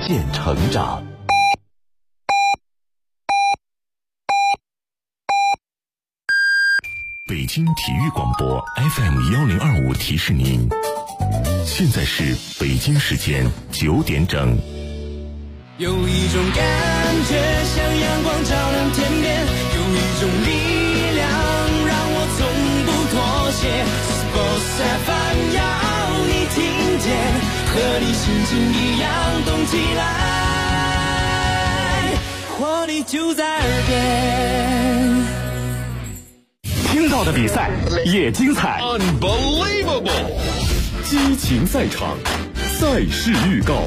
渐成长。 北京体育广播 FM1025 提示您，现在是北京时间9点整。 有一种感觉像阳光照亮天边，有一种力量让我从不妥协。Sports FM 要你听见，和你心情一样动起来，活力就在耳边。 听到的比赛也精彩 Unbelievable， 激情赛场，赛事预告。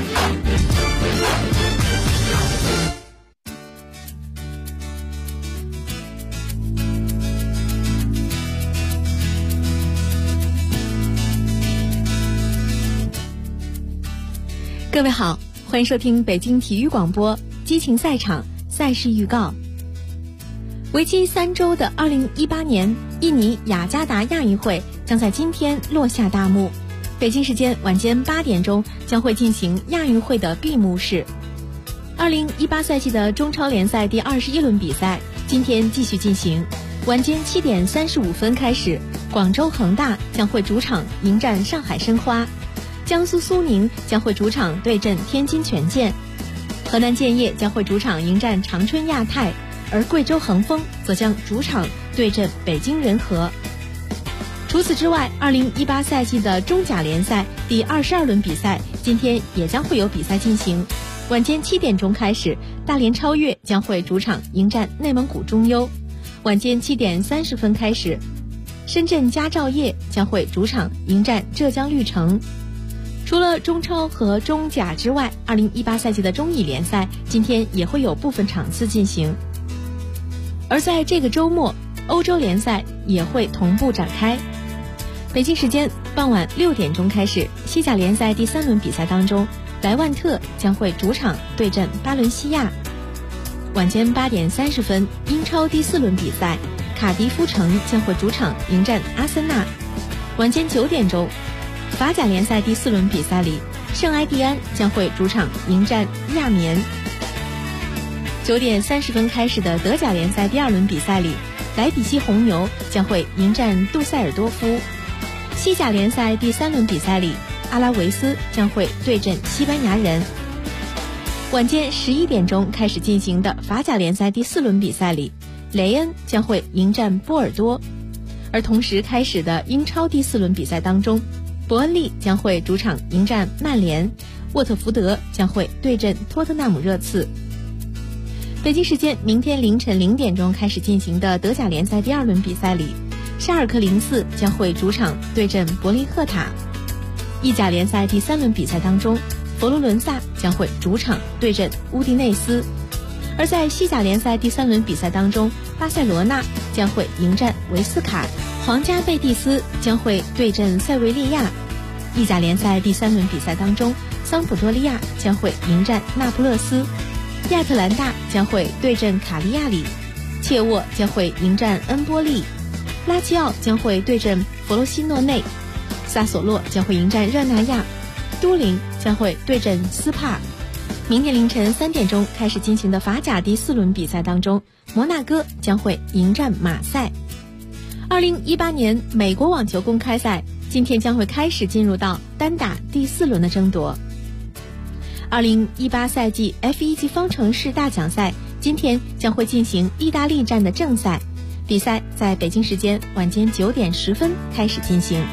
各位好，欢迎收听北京体育广播激情赛场赛事预告。为期3周的2018年印尼雅加达亚运会将在今天落下大幕。北京时间晚间8点钟将会进行亚运会的闭幕式。2018赛季的中超联赛第21轮比赛今天继续进行，晚间7点35分开始，广州恒大将会主场迎战上海申花，江苏苏宁将会主场对阵天津权健，河南建业将会主场迎战长春亚泰，而贵州恒丰则将主场对阵北京人和。除此之外，2018赛季的中甲联赛第22轮比赛今天也将会有比赛进行，晚间7点钟开始，大连超越将会主场迎战内蒙古中优，晚间7点30分开始，深圳佳兆业将会主场迎战浙江绿城。除了中超和中甲之外，2018赛季的中乙联赛今天也会有部分场次进行。而在这个周末，欧洲联赛也会同步展开。北京时间傍晚6点钟开始，西甲联赛第3轮比赛当中，莱万特将会主场对阵巴伦西亚。晚间8点30分，英超第4轮比赛，卡迪夫城将会主场迎战阿森纳。晚间9点钟，法甲联赛第4轮比赛里，圣埃蒂安将会主场迎战亚眠。9点30分开始的德甲联赛第2轮比赛里，莱比锡红牛将会迎战杜塞尔多夫。西甲联赛第3轮比赛里，阿拉维斯将会对阵西班牙人。晚间11点钟开始进行的法甲联赛第4轮比赛里，雷恩将会迎战波尔多。而同时开始的英超第4轮比赛当中，伯恩利将会主场迎战曼联，沃特福德将会对阵托特纳姆热刺。北京时间明天凌晨0点钟开始进行的德甲联赛第2轮比赛里，沙尔克04将会主场对阵柏林赫塔。意甲联赛第3轮比赛当中，佛罗伦萨将会主场对阵乌迪内斯。而在西甲联赛第3轮比赛当中，巴塞罗那将会迎战维斯卡，皇家贝蒂斯将会对阵塞维利亚。意甲联赛第3轮比赛当中，桑普多利亚将会迎战那不勒斯，亚特兰大将会对阵卡利亚里，切沃将会迎战恩波利，拉齐奥将会对阵弗罗西诺内，萨索洛将会迎战热那亚，都灵将会对阵斯帕。明天凌晨3点钟开始进行的法甲第4轮比赛当中，摩纳哥将会迎战马赛。2018年美国网球公开赛今天将会开始进入到单打第4轮的争夺。2018赛季 F1 级方程式大奖赛今天将会进行意大利站的正赛，比赛在北京时间晚间9点10分开始进行。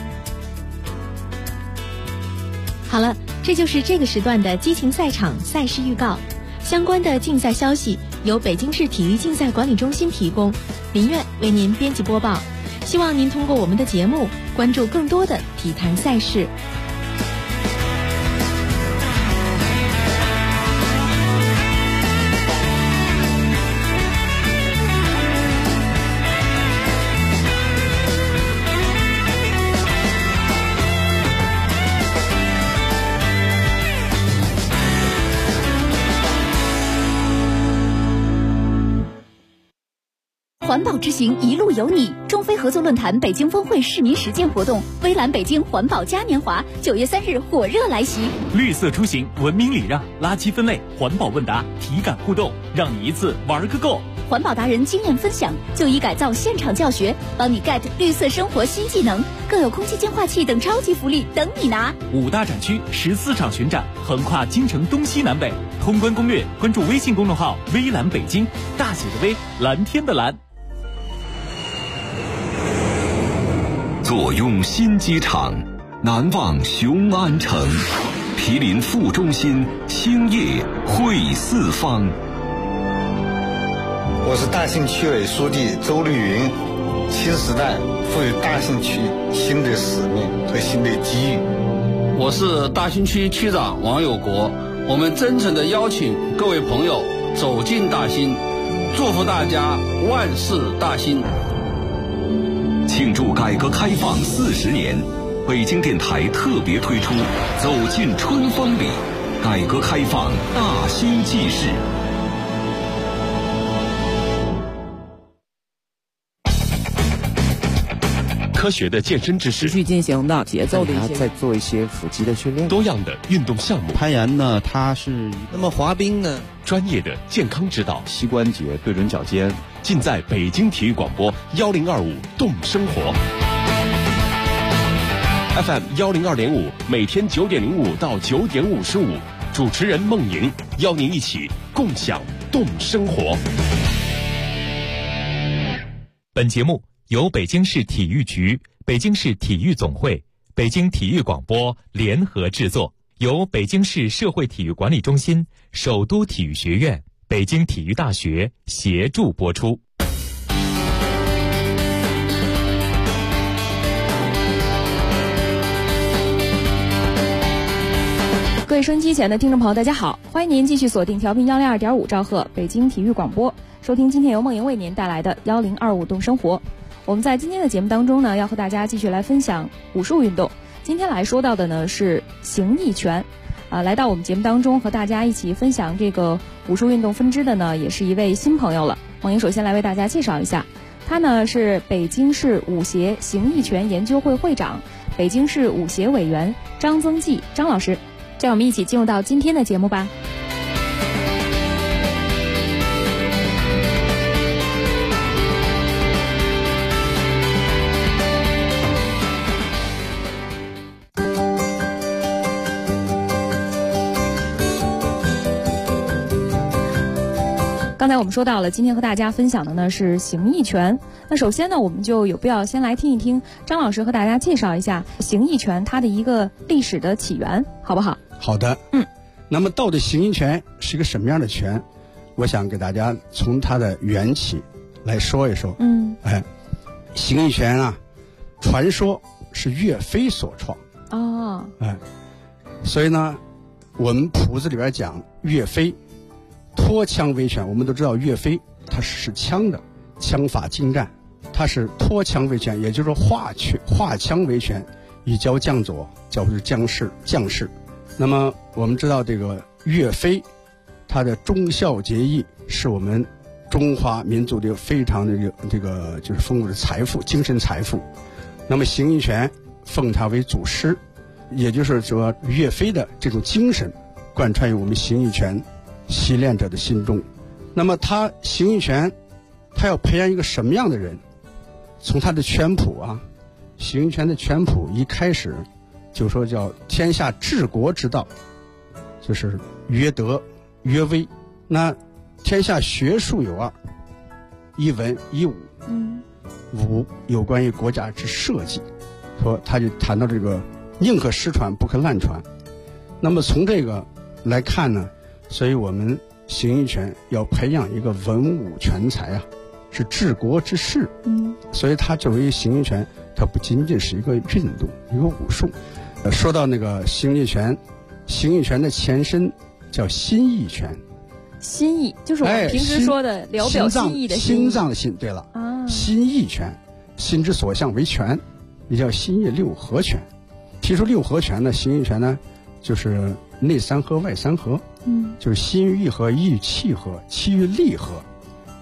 好了，这就是这个时段的激情赛场赛事预告。相关的竞赛消息由北京市体育竞赛管理中心提供，林苑为您编辑播报。希望您通过我们的节目关注更多的体坛赛事。 环保之行一路有你，中非合作论坛北京峰会市民实践活动，微蓝北京环保嘉年华9月3日火热来袭。 绿色出行，文明礼让，垃圾分类，环保问答，体感互动，让你一次玩个够。 环保达人经验分享，就医改造现场教学，帮你 get 绿色生活新技能，更有空气净化器等超级福利等你拿。 5大展区14场巡展，横跨京城东西南北。通关攻略，关注微信公众号微蓝北京，大写的微，蓝天的蓝。 坐拥新机场，南望雄安城，毗邻副中心，兴业汇四方。 我是大兴区委书记周绿云，新时代赋予大兴区新的使命和新的机遇。 我是大兴区区长王有国，我们真诚地邀请各位朋友走进大兴，祝福大家万事大兴。 庆祝改革开放40年，北京电台特别推出《走进春风里》，改革开放大兴纪事。 科学的健身知识， 持续进行的节奏的一些， 再做一些腹肌的训练， 多样的运动项目。 攀岩呢，它是那么滑冰呢， 专业的健康指导， 膝关节对准脚尖， 尽在北京体育广播1025动生活 FM 102.5，每天9点05到9点55，主持人孟莹邀您一起共享动生活。 本节目由北京市体育局、北京市体育总会、北京体育广播联合制作，由北京市社会体育管理中心、首都体育学院、北京体育大学协助播出。 各位收音机前的听众朋友，大家好，欢迎您继续锁定调频102.5兆赫北京体育广播，收听今天由孟莹为您带来的1025动生活。我们在今天的节目当中呢，要和大家继续来分享武术运动。今天来说到的呢是形意拳，来到我们节目当中和大家一起分享这个武术运动分支的呢，也是一位新朋友了。孟莹首先来为大家介绍一下，他呢是北京市武协形意拳研究会会长、北京市武协委员张增纪张老师。让我们一起进入到今天的节目吧。刚才我们说到了，今天和大家分享的呢是形意拳。那首先呢，我们就有必要先来听一听张老师和大家介绍一下形意拳它的一个历史的起源，好不好？ 好的，那么到底形意拳是一个什么样的拳？我想给大家从它的缘起来说一说。形意拳啊，传说是岳飞所创。所以呢，我们谱子里边讲岳飞脱枪为拳，我们都知道岳飞他是枪的，枪法精湛，他是脱枪为拳，也就是说化枪为拳，以教将佐，教是将士。那么我们知道这个岳飞他的忠孝节义是我们中华民族的非常的这个就是丰富的财富，精神财富。那么形意拳奉他为祖师，也就是说岳飞的这种精神贯穿于我们形意拳习练者的心中。那么他形意拳他要培养一个什么样的人？从他的拳谱啊，形意拳的拳谱一开始就说叫天下治国之道，就是曰德曰威。那天下学术有二，一文一武。武有关于国家之社稷，说他就谈到这个宁可失传不可滥传。那么从这个来看呢，所以我们形意拳要培养一个文武全才啊，是治国之士。所以它作为形意拳，它不仅仅是一个运动，一个武术。说到那个形意拳，形意拳的前身叫心意拳。 心意就是我们平时说的聊表心意的心脏的心。对了，心意拳，心之所向为拳，也叫心意六合拳。提出六合拳呢，形意拳呢就是内三合外三合，就是心与意合，意与气合，气与力合，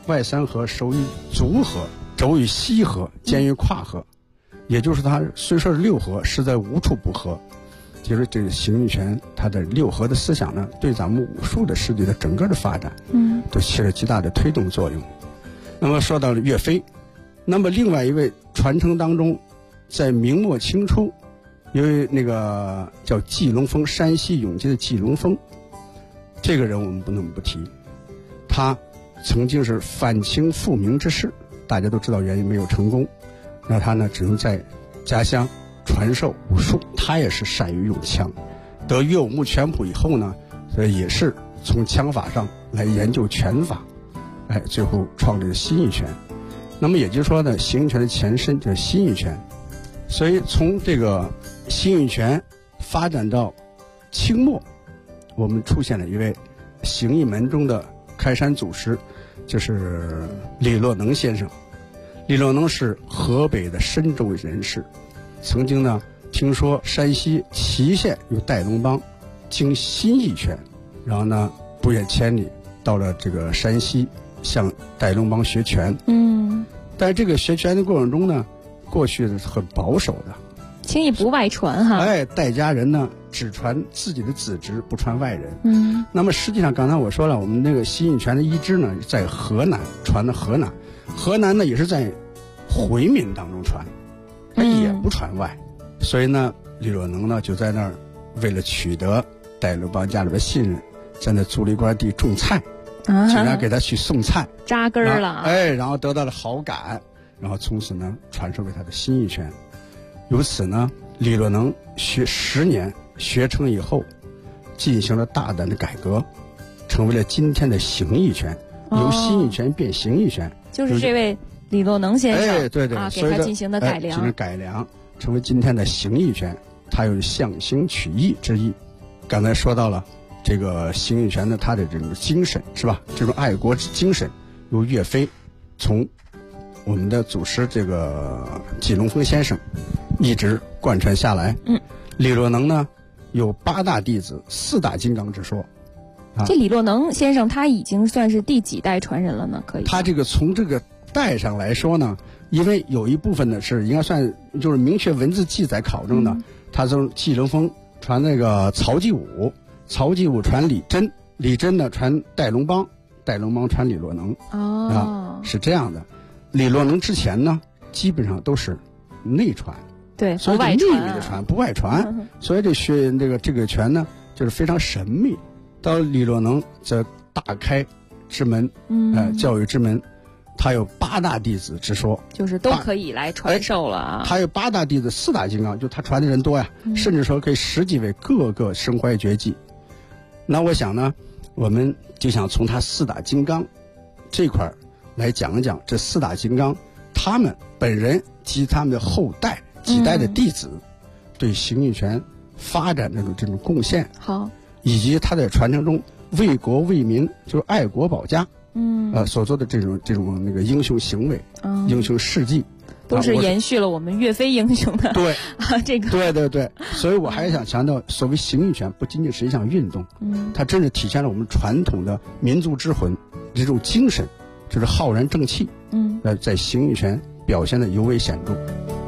外三河收于足河，轴于西河，兼于跨河。也就是它虽说是六合，实在无处不合。就是这个形意拳，它的六合的思想呢，对咱们武术的实际的整个的发展，都起了极大的推动作用。那么说到了岳飞，那么另外一位传承当中，在明末清初，有那个叫季龙峰，山西永吉的季龙峰，这个人我们不能不提。他曾经是反清复明之士，大家都知道原因没有成功，那他呢只能在家乡传授武术。他也是善于用枪，得岳武穆拳谱以后呢，也是从枪法上来研究拳法，最后创立了形意拳。那么也就是说呢，形意拳的前身就是形意拳。所以从这个形意拳发展到清末，我们出现了一位形意门中的开山祖师，就是李洛能先生。李洛能是河北的深州人士，曾经呢听说山西祁县有戴龙帮，经形意拳，然后呢不远千里到了这个山西，向戴龙帮学拳。但这个学拳的过程中呢，过去是很保守的， 轻易不外传哈。 戴家人呢只传自己的子侄，不传外人。那么实际上刚才我说了，我们那个形意拳的一支呢在河南传的，河南呢也是在回民当中传，他也不传外。所以呢，李洛能呢就在那儿为了取得戴龙帮家里的信任，在那租了一块地种菜，经常给他去送菜， 扎根了。 然后得到了好感，然后从此呢传授给他的形意拳。由此呢，李洛能学10年，学成以后，进行了大胆的改革，成为了今天的形意拳，由形意拳变形意拳。 就是这位李洛能先生， 对， 给他进行的改良， 进行改良，成为今天的形意拳。它有象形取义之意。刚才说到了这个形意拳呢，它的这种精神是吧？这种爱国之精神，由岳飞从我们的祖师这个季龙峰先生一直贯穿下来。李洛能呢有8大弟子，4大金刚之说。 这李洛能先生他已经算是第几代传人了呢？可以？ 他这个从这个代上来说呢，因为有一部分呢是应该算就是明确文字记载考证的，他从季龙峰传那个曹继武，曹继武传李真，李真呢传戴龙帮，戴龙帮传李洛能。是这样的。李洛能之前呢，基本上都是内传， 对， 所以秘密的传，不外传。所以这个拳呢，就是非常神秘。到李洛能则大开之门，教育之门，他有8大弟子之说， 就是都可以来传授了啊。 他有8大弟子，4大金刚，就他传的人多呀，甚至说可以10几位，个个身怀绝技。那我想呢，我们就想从他4大金刚这块来讲一讲这4大金刚他们本人及他们的后代几代的弟子对形意拳发展的这种贡献， 好， 以及他在传承中为国为民，就是爱国保家，所做的这种那个英雄行为，英雄事迹， 都是延续了我们岳飞英雄的。 对这个对，所以我还想强调，所谓形意拳不仅仅是一项运动，它真是体现了我们传统的民族之魂，这种精神，就是浩然正气，在形意拳表现的尤为显著。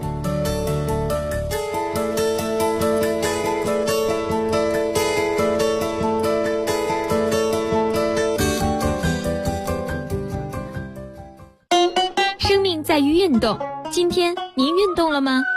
生命在于运动，今天您运动了吗？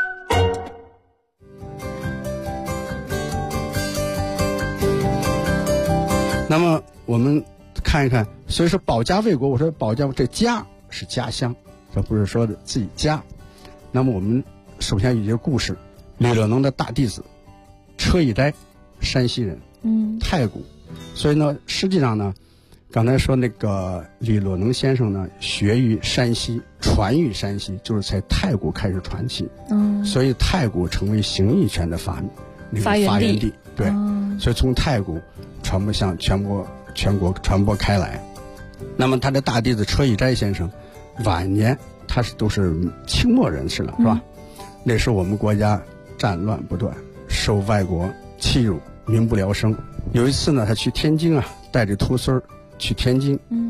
那么我们看一看，所以说保家卫国，我说保家，这家是家乡，这不是说的自己家。那么我们首先有一个故事，李洛能的大弟子车以斋，山西人，太谷，所以呢，实际上呢，刚才说那个李洛能先生呢，学于山西，传于山西，就是在太谷开始传起，所以太谷成为形意拳的发源地，对，所以从太谷传播向全国传播开来。那么他的大弟子车以斋先生，晚年他都是清末人士了，是吧？那时候我们国家战乱不断，受外国欺辱，民不聊生。有一次呢，他去天津啊，带着徒孙去天津，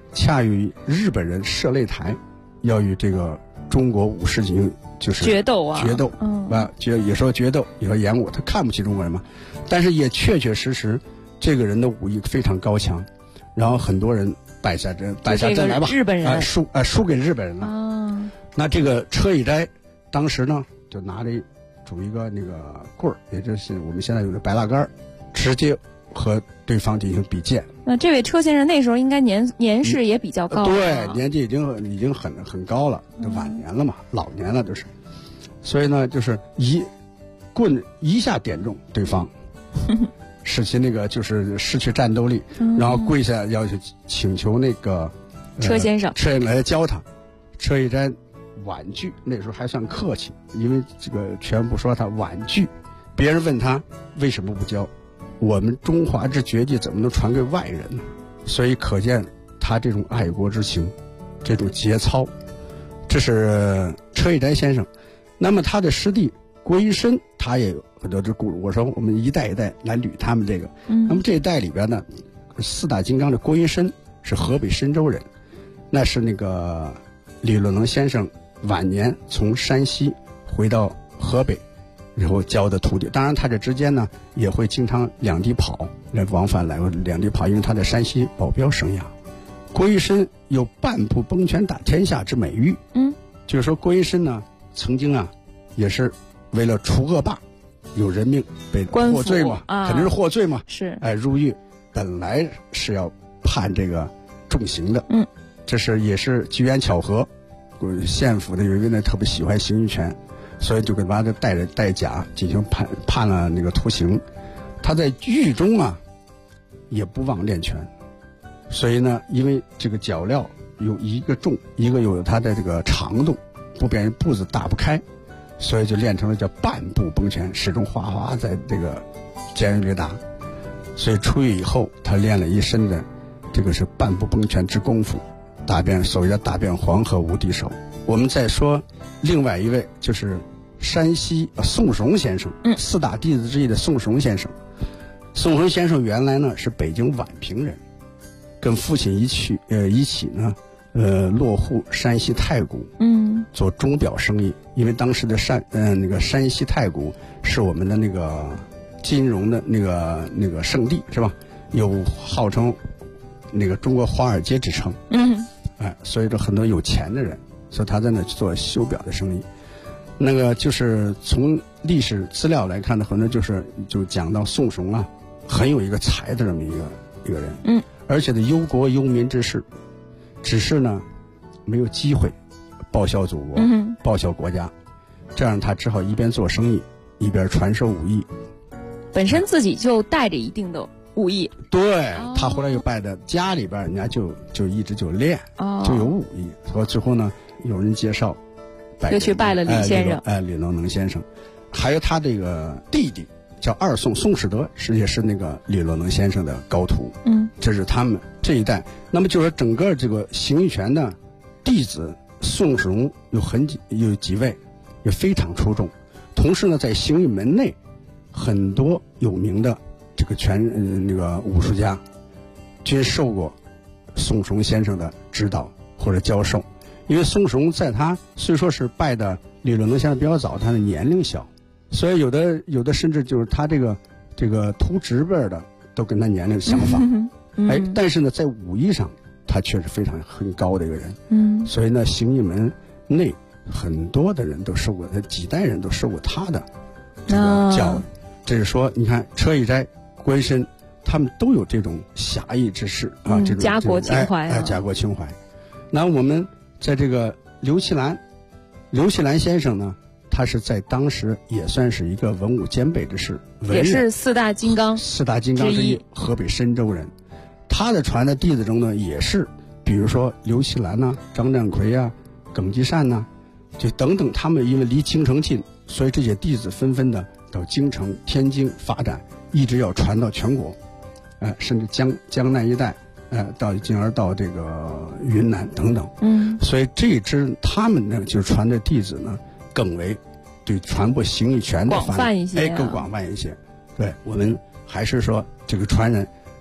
恰与日本人射擂台要与这个中国武士进行就是决斗啊， 也说决斗，也说演武，他看不起中国人嘛，但是也确确实实这个人的武艺非常高强，然后很多人败下阵来吧， 日本人输给日本人了。那这个车以斋当时呢就拿着拄一个那个棍儿，也就是我们现在有的白蜡杆，直接和对方进行比剑。 那这位车先生那时候应该年事也比较高， 对，年纪已经很高了，晚年了嘛，老年了就是，所以呢就是棍一下点中对方，使其那个就是失去战斗力，然后跪下要去请求那个车先生来教他。车以斋婉拒，那时候还算客气，因为这个全部说他婉拒。别人问他为什么不教，我们中华之绝技怎么能传给外人呢？所以可见他这种爱国之情，这种节操。这是车以斋先生。那么他的师弟郭一深，他也有很多这故事。我说我们一代一代来捋他们这个。那么这一代里边呢，4大金刚的郭一深是河北申州人，那是那个李洛能先生晚年从山西回到河北，然后教的徒弟。当然他这之间呢也会经常两地跑，往返来回两地跑，因为他在山西保镖生涯。郭一深有半步崩拳打天下之美誉。就是说郭一深呢曾经啊也是为了除恶霸，有人命被获罪嘛，肯定是获罪嘛， 是入狱，本来是要判这个重刑的。这是也是机缘巧合，县府的有一个人特别喜欢刑狱权，所以就给他带着带甲进行判了那个徒刑。他在狱中啊也不忘练拳，所以呢因为这个脚镣有一个重，一个有它的这个长度，不便于步子打不开，所以就练成了叫半步崩拳，始终哗哗在这个监狱里打。所以出狱以后他练了一身的这个是半步崩拳之功夫，所谓的大辩黄河无敌手。我们再说另外一位就是山西宋荣先生，4大弟子之一的宋荣先生。宋荣先生原来呢是北京宛平人，跟父亲一起呢落户山西太谷，做钟表生意。因为当时的那个山西太谷是我们的那个金融的那个圣地，是吧？有号称那个中国华尔街之称。所以说很多有钱的人，所以他在那做修表的生意。那个就是从历史资料来看呢，很多就讲到宋荣啊，很有一个才的这么一个人，而且的忧国忧民之士，只是呢没有机会报效祖国，报效国家，这样他只好一边做生意一边传授武艺。 本身自己就带着一定的武艺， 对，他后来又拜的家里边人家就一直就练，就有武艺。所以最后呢有人介绍就去拜了李先生， 李洛能先生。还有他这个弟弟叫二宋，宋世德也是那个李洛能先生的高徒。这是他们这一代。那么就是说整个这个形意拳的弟子宋世荣有几位也非常出众，同时呢在形意门内很多有名的这个那个武术家均受过宋世荣先生的指导或者教授。因为宋世荣在他虽说是拜的李洛能先生比较早，他的年龄小，所以有的甚至就是他这个徒侄辈的都跟他年龄相仿。但是呢在武艺上他却是很高的一个人。所以呢形意门内很多的人都受过，几代人都受过他的这个教育。这是说你看车以斋、郭一深他们都有这种侠义之士啊，这种家国情怀家国情怀。那我们在这个刘其兰先生呢，他是在当时也算是一个文武兼备之士， 也是4大金刚之一，河北申州人。他的传的弟子中呢，也是比如说刘其兰呐、张占奎啊、耿继善呐，就等等，他们因为离京城近，所以这些弟子纷纷的到京城、天津发展，一直要传到全国，甚至江南一带，进而到这个云南等等。所以这支他们呢，就是传的弟子呢，更为对传播形意拳的广泛一些， 更广泛一些。对，我们还是说这个传人，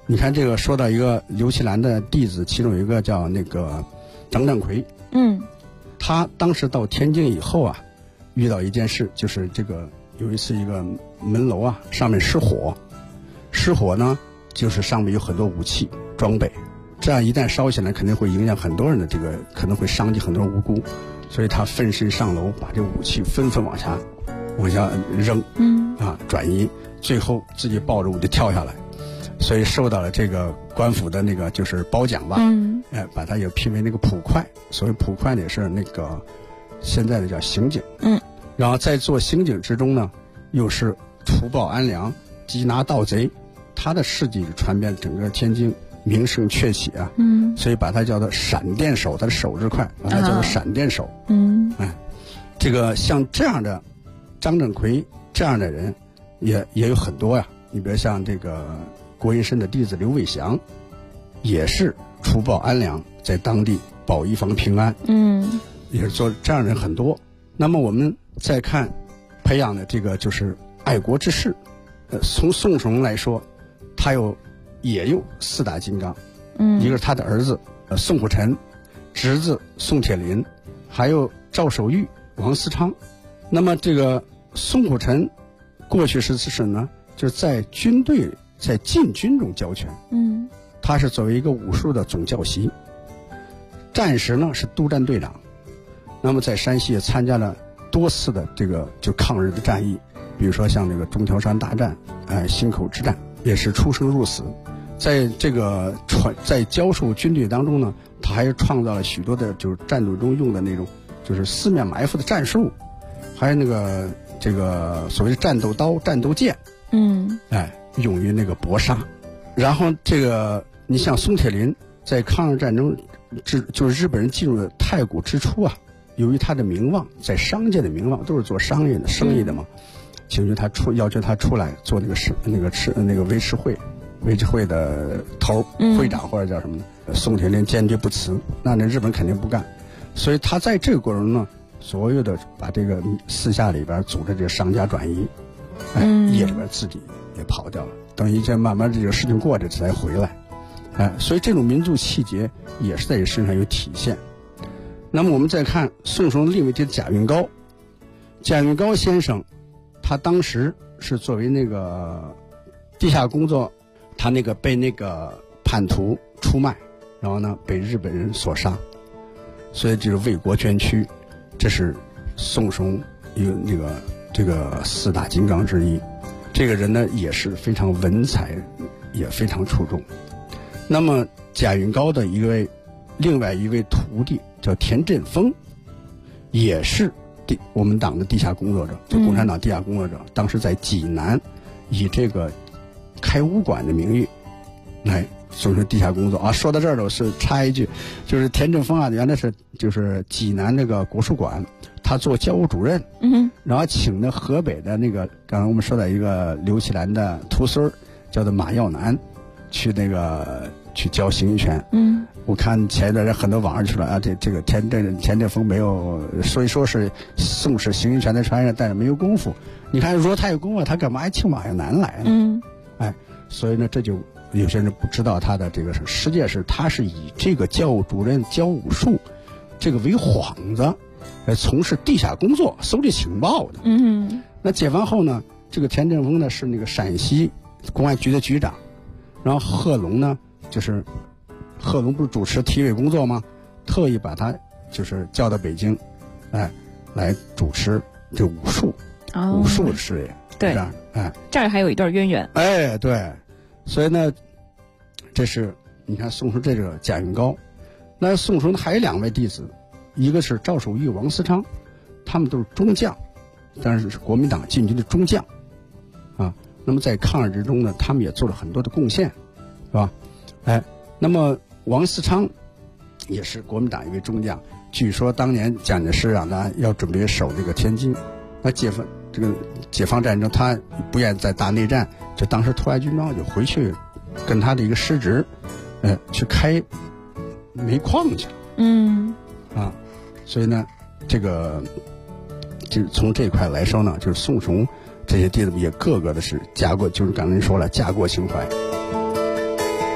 你看这个说到一个刘奇兰的弟子，其中有一个叫那个张占奎，他当时到天津以后啊，遇到一件事，就是这个有一次一个门楼啊上面失火呢，就是上面有很多武器装备，这样一旦烧起来肯定会影响很多人的这个，可能会伤及很多人无辜，所以他奋身上楼，把这武器纷纷往下扔，转移，最后自己抱着武器跳下来，所以受到了这个官府的那个就是褒奖吧，把他也评为那个捕快，所谓捕快呢也是那个现在的叫刑警，然后在做刑警之中呢，又是除暴安良，缉拿盗贼，他的事迹传遍整个天津，名声鹊起啊，所以把他叫做闪电手，他的手之快，把他叫做闪电手，这个像这样的张振奎这样的人也有很多呀，你比如像这个郭云深的弟子刘伟祥，也是除暴安良，在当地保一方平安，也是做这样的人很多。那么我们再看培养的这个就是爱国之士，从宋崇来说，他也有4大金刚，一个是他的儿子宋虎臣，侄子宋铁林，还有赵守玉、王思昌。那么这个宋虎臣过去是呢，就是在军队在禁军中交权，他是作为一个武术的总教习，战时呢是督战队长。那么在山西也参加了多次的这个就抗日的战役，比如说像那个中条山大战，忻口之战，也是出生入死。在这个在教授军队当中呢，他还创造了许多的就是战斗中用的那种就是四面埋伏的战术，还有那个这个所谓的战斗刀、战斗剑，用于那个搏杀。然后这个你像宋铁林在抗日战争就是日本人进入的太谷之初啊，由于他的名望，在商界的名望，都是做生意的嘛，请求他要求他出来做那个维持会的头会长或者叫什么的，宋铁林坚决不辞，那日本肯定不干，所以他在这个过程中呢，所有的把这个私下里边组织这个商家转移，夜里边自己也跑掉了，等于这慢慢这个事情过着才回来，所以这种民族气节也是在这身上有体现。那么我们再看宋崇另一位弟子贾运高，贾运高先生，他当时是作为那个地下工作，他那个被那个叛徒出卖，然后呢被日本人所杀，所以就是为国捐躯，这是宋崇有那个这个4大金刚之一。这个人呢也是非常文采，也非常出众。那么贾运高的另外一位徒弟叫田振峰，也是我们党的地下工作者，就共产党地下工作者，当时在济南以这个开武馆的名誉来从事地下工作啊。说到这儿了，我是插一句，就是田振峰啊，原来是就是济南这个国术馆，他做教务主任，然后请的河北的那个刚刚我们说的一个刘奇兰的徒孙叫做马耀南去教形意拳。我看前一段很多网上去了啊，这个田振峰没有，所以说是宋氏形意拳的传人，但是没有功夫。你看如果他有功夫，他干嘛还请马耀南来呢？所以呢，这就有些人不知道他的这个实际是他是以这个教务主任教武术这个为幌子来从事地下工作，搜集情报的。那解放后呢，这个田振峰呢是那个陕西公安局的局长，然后贺龙呢就是贺龙不是主持体委工作吗？特意把他就是叫到北京，来主持这武术的事业。 对，这儿还有一段渊源。 对，所以呢，这是你看宋崇这个贾运高，那宋崇还有2位弟子，一个是赵守玉、王思昌，他们都是中将，但是是国民党禁军的中将啊。那么在抗日之中呢，他们也做了很多的贡献，是吧？那么王思昌也是国民党一位中将，据说当年蒋介石让他要准备守这个天津，那解放战争他不愿在大内战，就当时脱下军装就回去跟他的一个师侄去开煤矿去了。所以呢这个就是从这块来说呢，就是宋崇这些弟子也个个的是就是刚才说了家国情怀。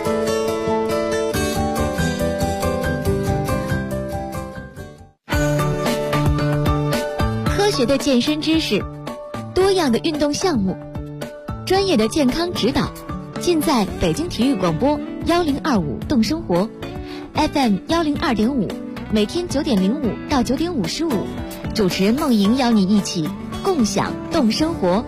学的健身知识，多样的运动项目，专业的健康指导，尽在北京体育广播1025动生活 FM 102.5，每天9点05到9点55，主持人梦莹邀你一起共享动生活。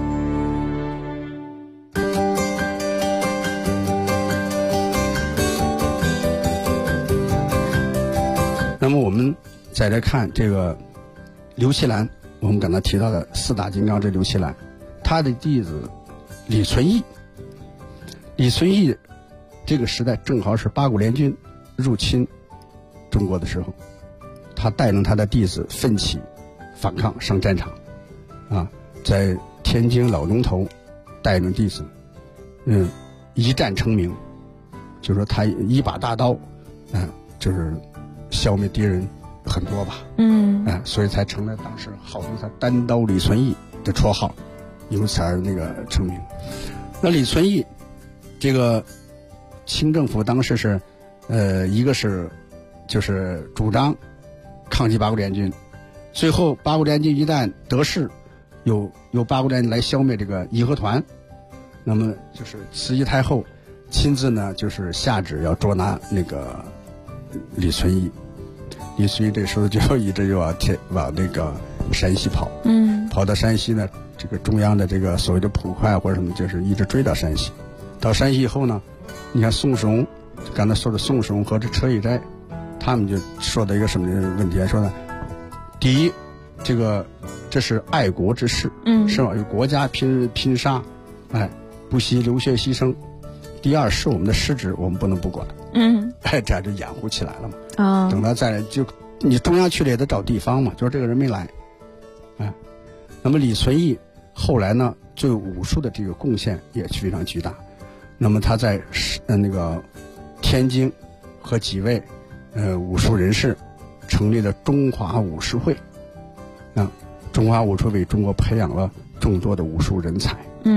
那么我们再来看这个刘其兰，我们刚才提到的四大金刚，这刘其兰，他的弟子李存义。李存义这个时代正好是八国联军入侵中国的时候，他带领他的弟子奋起反抗，上战场啊，在天津老龙头带领弟子一战成名，就是说他一把大刀就是消灭敌人很多吧，所以才成了当时号称他单刀李存义的绰号，由此而那个成名。那李存义这个清政府当时是一个是就是主张抗击八国联军，最后八国联军一旦得势，由八国联军来消灭这个义和团，那么就是慈禧太后亲自呢就是下旨要捉拿那个李存义。李存义这时候就一直就往那个山西跑，跑到山西呢，这个中央的这个所谓的捕快或者什么，就是一直追到山西。到山西以后呢，你看宋世荣，刚才说的宋世荣和这车毅斋，他们就说的一个什么问题？说呢，第一，这是爱国之事，是吧？与国家拼杀，不惜流血牺牲。第二是我们的失职，我们不能不管。这样就掩护起来了嘛。等到再来，就你中央去了也得找地方嘛，就是这个人没来。那么李存义后来呢，对武术的这个贡献也非常巨大。那么他在那个天津和几位武术人士成立了中华武术会。中华武术为中国培养了众多的武术人才。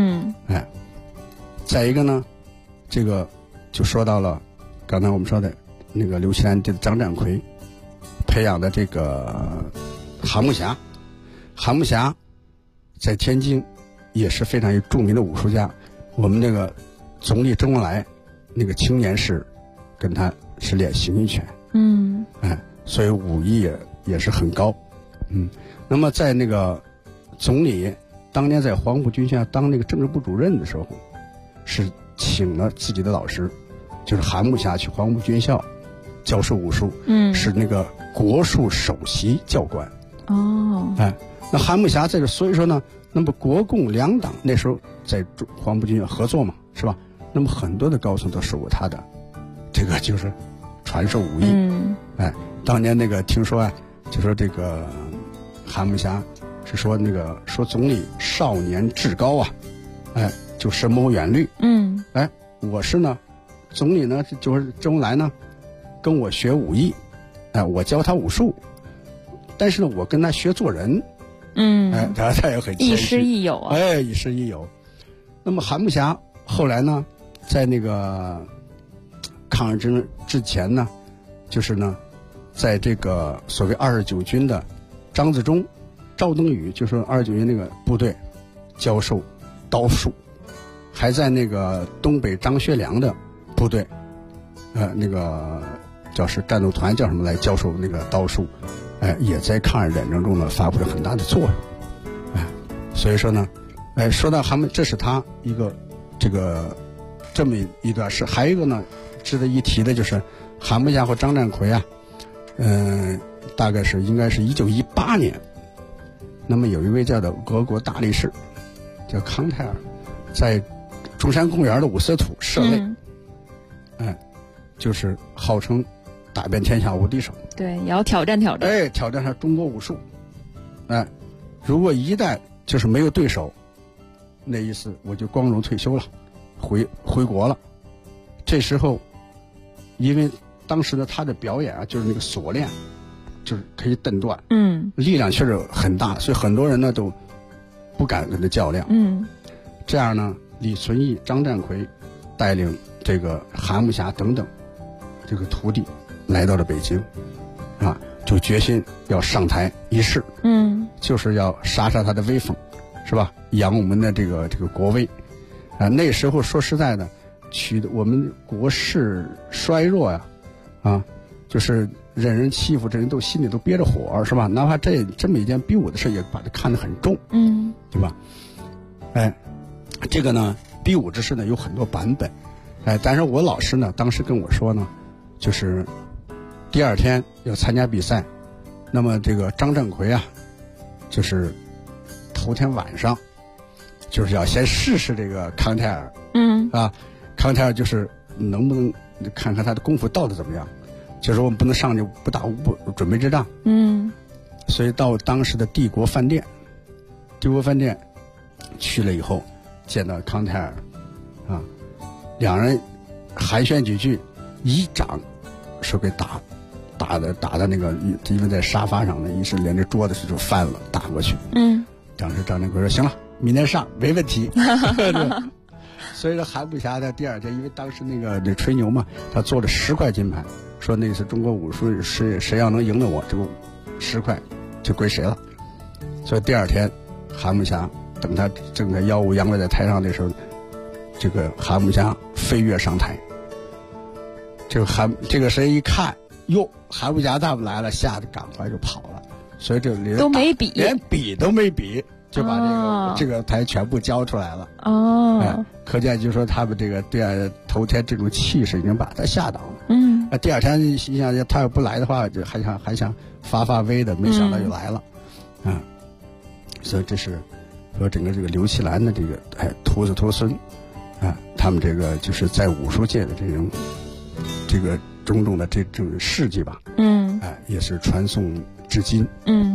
再一个呢，这个就说到了刚才我们说的那个刘其兰的张占奎培养的这个韩木侠。韩木侠在天津也是非常著名的武术家，我们那个总理周恩来那个青年时跟他是练形意拳，所以武艺也是很高。那么在那个总理当年在黄埔军校当那个政治部主任的时候，是请了自己的老师，就是韩木侠去黄埔军校教授武术，是那个国术首席教官。那韩木侠在这，所以说呢，那么国共两党那时候在黄埔军校合作嘛，是吧？那么很多的高层都受过他的这个就是传授武艺。当年那个听说就说这个韩木侠是说那个说总理少年志高就深谋远虑。我是呢，总理呢就是周恩来呢跟我学武艺，我教他武术，但是呢我跟他学做人。他也很亦师亦友啊。 亦师亦友。那么韩木侠后来呢，在那个抗日之前呢，就是呢，在这个所谓29军的张自忠、赵登禹，就是29军那个部队教授刀术，还在那个东北张学良的部队，那个叫是战斗团叫什么来教授那个刀术。也在抗日战争中呢发挥了很大的作用。所以说呢，说到韩木，这是他一个这么一段事。还有一个呢值得一提的就是韩木侠和张占奎大概是应该是1918年，那么有一位叫做俄国大力士叫康泰尔，在中山公园的五色土设位，就是号称打遍天下无敌手。 对，也要挑战挑战。 挑战上中国武术。如果一旦就是没有对手，那意思我就光荣退休了，回国了。这时候，因为当时的他的表演就是那个锁链，就是可以蹬断，力量确实很大，所以很多人呢都不敢跟他较量。这样呢，李存义、张占奎带领这个韩木侠等等这个徒弟来到了北京，就决心要上台一试。 就是要杀他的威风，是吧？扬我们的这个国威。那时候说实在的，我们国势衰弱呀，就是任人欺负，这人都心里都憋着火，是吧？哪怕这么一件比武的事，也把它看得很重，对吧？这个呢，比武之事呢有很多版本，但是我老师呢当时跟我说呢，就是第二天要参加比赛，那么这个张振奎啊，就是头天晚上就是要先试试这个康泰尔，康泰尔就是能不能看看他的功夫到底怎么样，就是我们不能上去不打不准备之仗，所以到当时的帝国饭店去了以后，见到康泰尔，两人寒暄几句，一掌说给打的那个，因为在沙发上呢，一是连着桌子就翻了，打过去。当时张振奎说：“行了，明天上没问题。”所以说韩武侠的第二天，因为当时那个吹牛嘛，他做了10块金牌，说那次中国武术谁要能赢了我，这个10块就归谁了。所以第二天，韩武侠等他正在耀武扬威在台上的时候，这个韩武侠飞跃上台。这个谁一看，哟，韩武侠他们来了，吓得赶快就跑了。所以这都没比， 连比都没比，就把这个台全部交出来了。可见就说他们这个头天这种气势已经把他吓倒了。第二天心想他要不来的话，就还想发威的，没想到就来了。所以这是说整个这个刘奇兰的这个徒子徒孙他们这个就是在武术界的这个种种的这种事迹吧。也是传颂至今。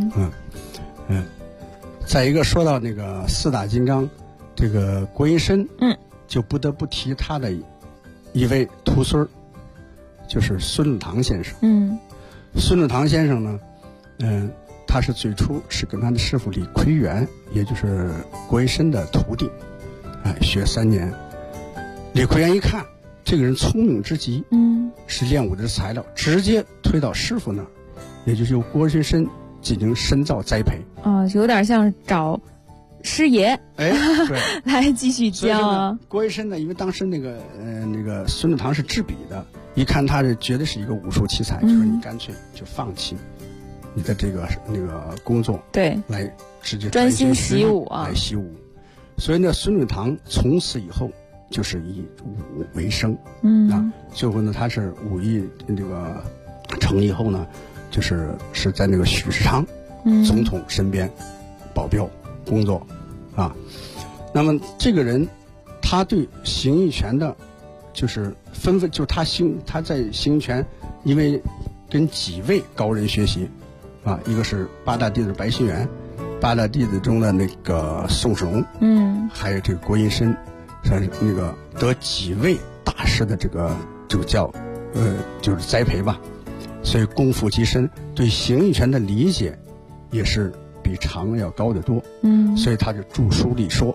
再一个说到那个4大金刚，这个郭云深，就不得不提他的一位徒孙，就是孙禄堂先生。孙禄堂先生呢，他是最初是跟他的师傅李奎元，也就是郭云深的徒弟，学3年。李奎元一看这个人聪明之极，是练武的材料，直接推到师傅那儿，也就是由郭云深进行深造栽培。 有点像找师爷， 对， 来继续教。 郭云深呢，因为当时那个孙禄堂是制笔的，一看他这绝对是一个武术奇才，就说你干脆就放弃你的那个工作， 对， 来直接专心习武来习武。所以呢，孙禄堂从此以后就是以武为生。最后呢，他是武艺这个成立以后呢，是在那个许世昌总统身边保镖工作那么这个人他对形意拳的就是就是他在形意拳因为跟几位高人学习一个是8大弟子白希元，8大弟子中的那个宋世荣，还有这个郭云深，算是那个得几位大师的这个叫就是栽培吧。所以功夫极深，对形意拳的理解也是比常人要高得多。所以他就著书立说，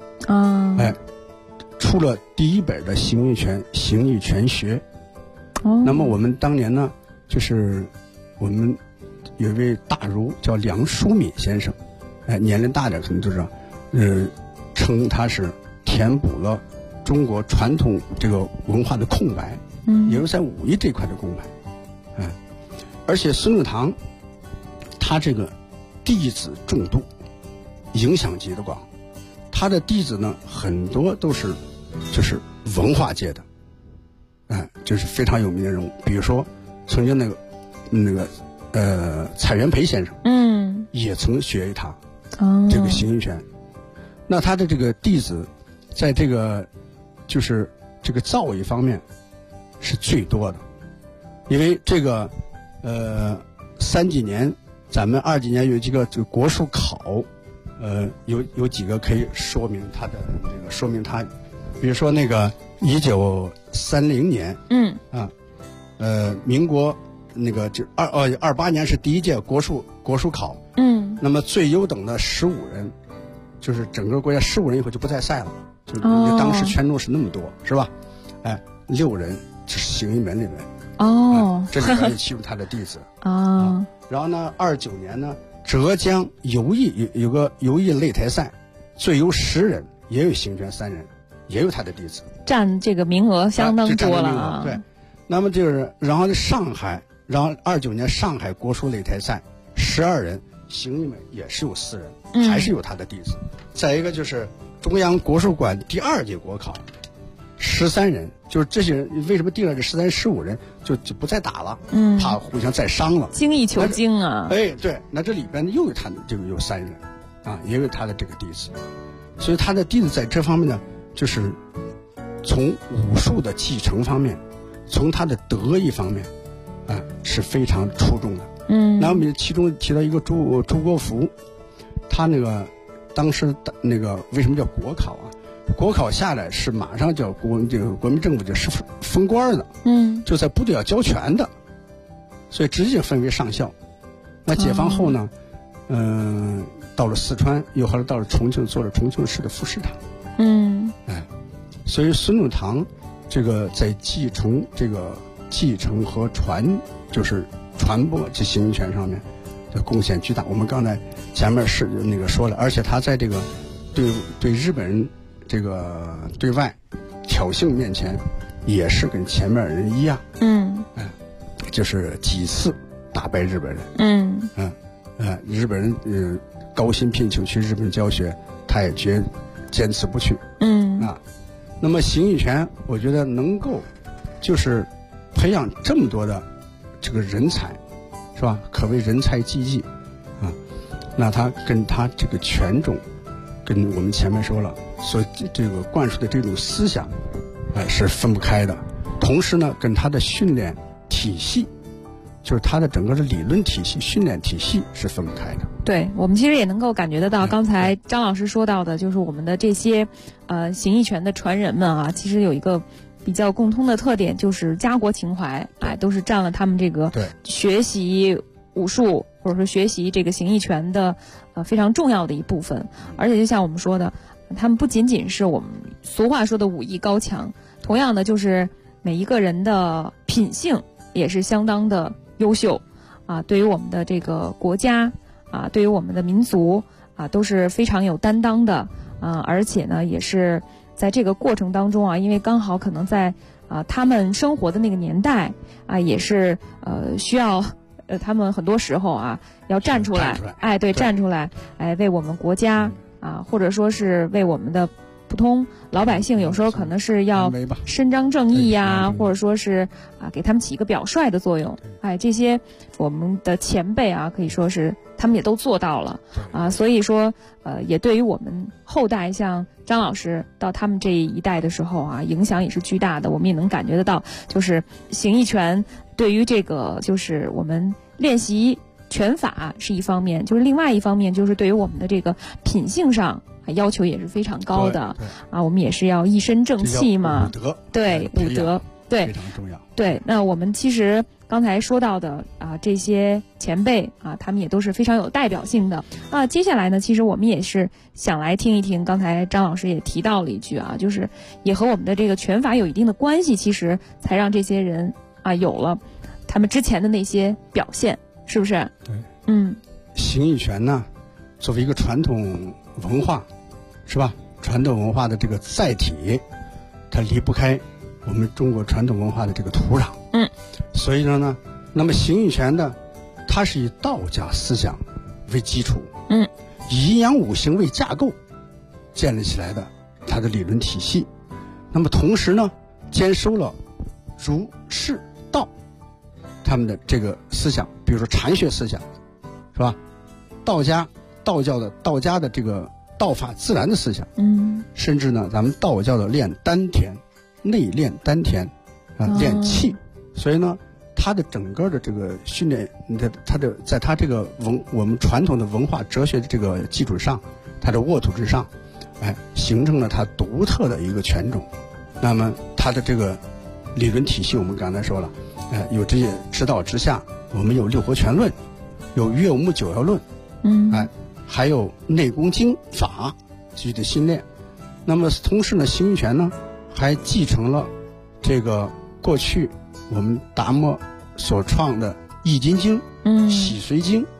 出了第1本的形意拳学。那么我们当年呢，就是我们有一位大儒叫梁淑敏先生，年龄大点可能就知道，称他是填补了中国传统这个文化的空白，也就是在武艺这块的空白。而且孙禄堂他这个弟子众多，影响极的广，他的弟子呢很多都是就是文化界的，就是非常有名的人物。比如说曾经那个蔡元培先生，也曾学于他这个形意拳。那他的这个弟子在这个就是这个造诣方面是最多的，因为这个3几年咱们2几年有几个这个国术考，有几个可以说明他的说明他，比如说那个1930年，民国那个就28年是第1届国术考，那么最优等的15人，就是整个国家15人以后就不再赛了，就是当时权重是那么多，是吧？6人是形意门里面。这里边就记录他的弟子。然后呢，29年呢， 浙江游艺有个游艺擂台赛，最优10人，也有邢玉泉3人，也有他的弟子， 占这个名额相当多了啊。 对，那么就是然后上海，然后29年上海国术擂台赛12人，邢玉美也是有4人，还是有他的弟子。再一个就是中央国术馆第2届国考，13人，就是这些人为什么定了这13人15人就不再打了，怕互相再伤了， 精益求精啊。 哎，对，那这里边又有他的这个有3人啊，也有他的这个弟子，所以他的弟子在这方面呢，就是从武术的继承方面，从他的德艺方面啊是非常出众的。那我们其中提到一个朱国福，他那个当时那个为什么叫国考啊？国考下来是马上叫国民政府就是封官的，就在部队要交权的，所以直接分为上校。那解放后呢，到了四川，又后来到了重庆，做了重庆市的副市长。所以孙仲堂这个在继承和就是传播这形意拳上面的贡献巨大。我们刚才前面是那个说了，而且他在这个对日本人这个对外挑衅面前，也是跟前面人一样，就是几次打败日本人，日本人高薪聘请去日本教学，他也坚持不去，那么形意拳，我觉得能够就是培养这么多的这个人才，是吧？可谓人才济济啊。那他跟他这个拳种，跟我们前面说了，所这个灌输的这种思想，是分不开的。同时呢，跟他的训练体系，就是他的整个的理论体系、训练体系是分不开的。 对，我们其实也能够感觉得到，刚才张老师说到的，就是我们的这些形意拳的传人们啊，其实有一个比较共通的特点，就是家国情怀，都是占了他们这个学习武术或者说学习这个形意拳的非常重要的一部分。而且就像我们说的，他们不仅仅是我们俗话说的武艺高强，同样的就是每一个人的品性也是相当的优秀啊，对于我们的这个国家啊，对于我们的民族啊，都是非常有担当的啊，而且呢，也是在这个过程当中啊，因为刚好可能在他们生活的那个年代啊，也是需要他们很多时候啊要站出来，站出来，为我们国家啊，或者说是为我们的普通老百姓，有时候可能是要伸张正义呀，或者说是给他们起一个表率的作用。这些我们的前辈啊，可以说是他们也都做到了啊。所以说也对于我们后代，像张老师到他们这一代的时候啊，影响也是巨大的。我们也能感觉得到，就是形意拳对于这个就是我们练习拳法是一方面，就是另外一方面就是对于我们的这个品性上要求也是非常高的啊。我们也是要一身正气嘛，武德，对，武德，对，非常重要。对，那我们其实刚才说到的这些前辈啊，他们也都是非常有代表性的啊。接下来呢，其实我们也是想来听一听，刚才张老师也提到了一句啊，就是也和我们的这个拳法有一定的关系，其实才让这些人有了他们之前的那些表现，是不是？对， 形意拳呢，作为一个传统文化，是吧？传统文化的这个载体，它离不开我们中国传统文化的这个土壤。所以呢，那么形意拳呢，它是以道家思想为基础，以阴阳五行为架构建立起来的它的理论体系。那么同时呢，兼收了儒释道他们的这个思想，比如说禅学思想，是吧？道家的这个道法自然的思想，甚至呢，咱们道教的练丹田，内练丹田练气。所以呢，它的整个的这个训练，在它这个我们传统的文化哲学的这个基础上，它的沃土之上，形成了它独特的一个拳种。那么它的这个理论体系，我们刚才说了，有这些指导之下，我们有六合拳论，有岳武穆九曜论，还有内功经法继续的训练。那么同时呢，形意拳呢还继承了这个过去我们达摩所创的易筋经、洗髓经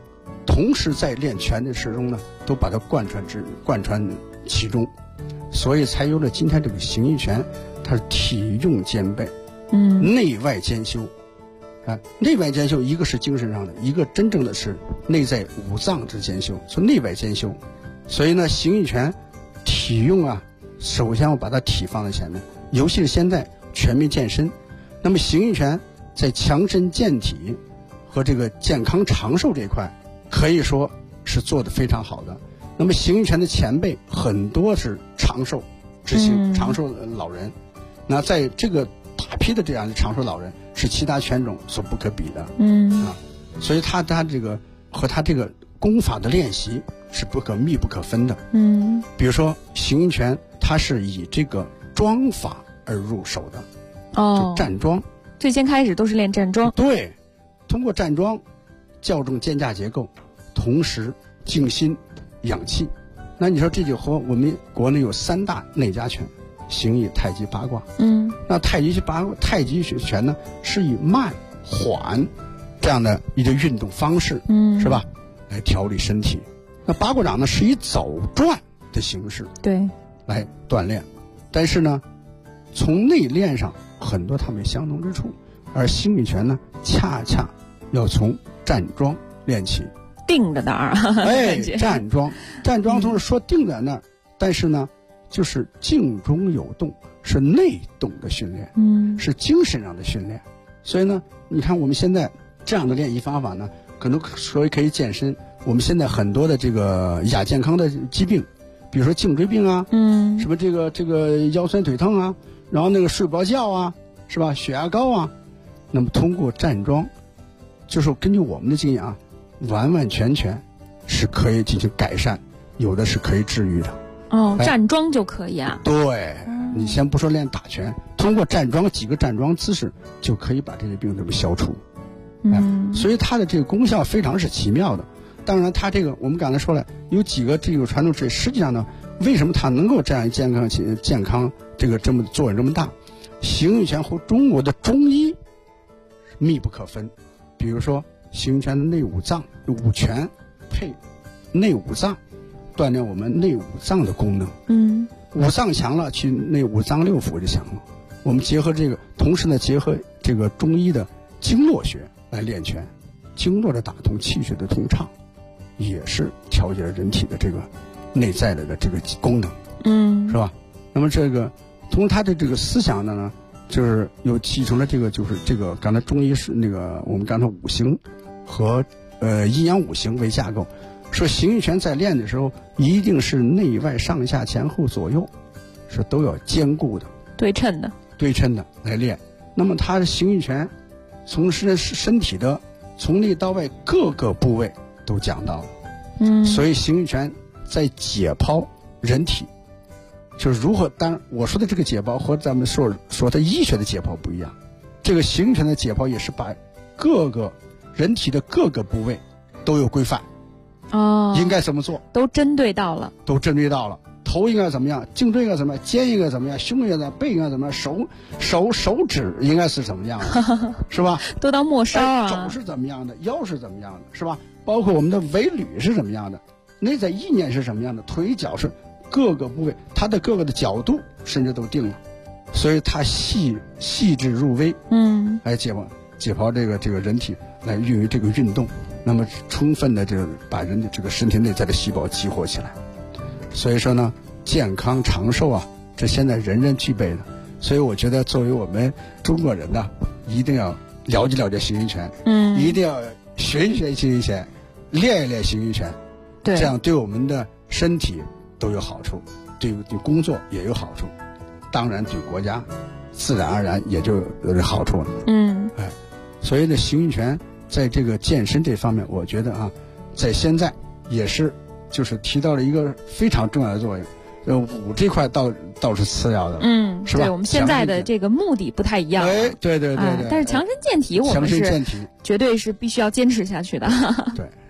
同时在练拳的时中呢，都把它贯穿其中，所以才有了今天这个形意拳，它是体用兼备，内外兼修。内外兼修，一个是精神上的，一个真正的是内在五脏之兼修，所以内外兼修。所以呢，形意拳体用啊，首先我把它体放在前面，尤其是现在全民健身，那么形意拳在强身健体和这个健康长寿这一块，可以说是做得非常好的。那么形意拳的前辈很多是长寿之星，长寿老人，那在这个大批的这样的长寿老人是其他拳种所不可比的，所以他这个和他这个功法的练习是密不可分的，比如说形意拳，它是以这个桩法而入手的，就站桩， 最先开始都是练站桩， 对，通过站桩校正肩胛结构，同时静心养气。那你说这就和我们国内有3大内家拳，形意、太极、八卦。那太极拳呢，是以慢缓这样的一个运动方式，是吧，来调理身体。那八卦掌呢，是以走转的形式， 对， 来锻炼。但是呢，从内练上很多它们有相同之处，而形意拳呢，恰恰要从站桩练起。 定在那儿， 站桩同时说定在那儿，但是呢，就是静中有动，是内动的训练，是精神上的训练。所以呢，你看我们现在这样的练习方法呢，可能所以可以健身。我们现在很多的这个亚健康的疾病，比如说颈椎病啊，什么这个腰酸腿疼啊，然后那个睡不着觉啊，是吧？血压高啊，那么通过站桩，就是根据我们的经验啊，完完全全是可以进行改善，有的是可以治愈的。 站桩就可以啊？ 对，你先不说练打拳，通过站桩几个站桩姿势就可以把这些病这么消除。所以它的这个功效非常是奇妙的。当然，它这个我们刚才说了，有几个这个传统职业，实际上呢，为什么它能够这样健康这个这么作用这么大？形意拳和中国的中医密不可分。比如说形意拳的内五脏，五拳配内五脏，锻炼我们内五脏的功能。五脏强了，去内五脏六腑就强了。我们结合这个，同时呢，结合这个中医的经络学来练拳，经络的打通，气血的通畅，也是调节了人体的这个内在的这个功能，是吧？那么这个从他的这个思想呢，就是又继承了这个，就是这个刚才中医是那个我们刚才五行和阴阳五行为架构，说形意拳在练的时候，一定是内外上下前后左右是都要兼顾的，对称的来练。那么他的形意拳从身体的从内到外各个部位都讲到了，所以形意拳在解剖人体，就是如何，当然我说的这个解剖和咱们说的医学的解剖不一样，这个形意拳的解剖也是把各个人体的各个部位都有规范，应该怎么做，都针对到了，头应该怎么样，颈椎应该怎么样，肩应该怎么样，胸应该怎么样，背应该怎么样，手指应该是怎么样的，是吧？都当末梢啊。肘是怎么样的，腰是怎么样的，是吧？包括我们的尾闾是怎么样的，内在意念是什么样的，腿脚是各个部位，它的各个的角度甚至都定了，所以它细致入微，来解剖这个人体，来运用这个运动，那么充分的把人的这个身体内在的细胞激活起来。所以说呢，健康长寿啊，这现在人人具备的。所以我觉得作为我们中国人呢，一定要了解形意拳，一定要学形意拳，练一练形意拳，这样对我们的身体都有好处，对工作也有好处，当然对国家自然而然也就有好处了。所以呢，形意拳在这个健身这方面，我觉得啊，在现在也是就是提到了一个非常重要的作用。武这块倒是次要的，是吧？对，我们现在的这个目的不太一样。对， 但是强身健体，我们是绝对是必须要坚持下去的。 对，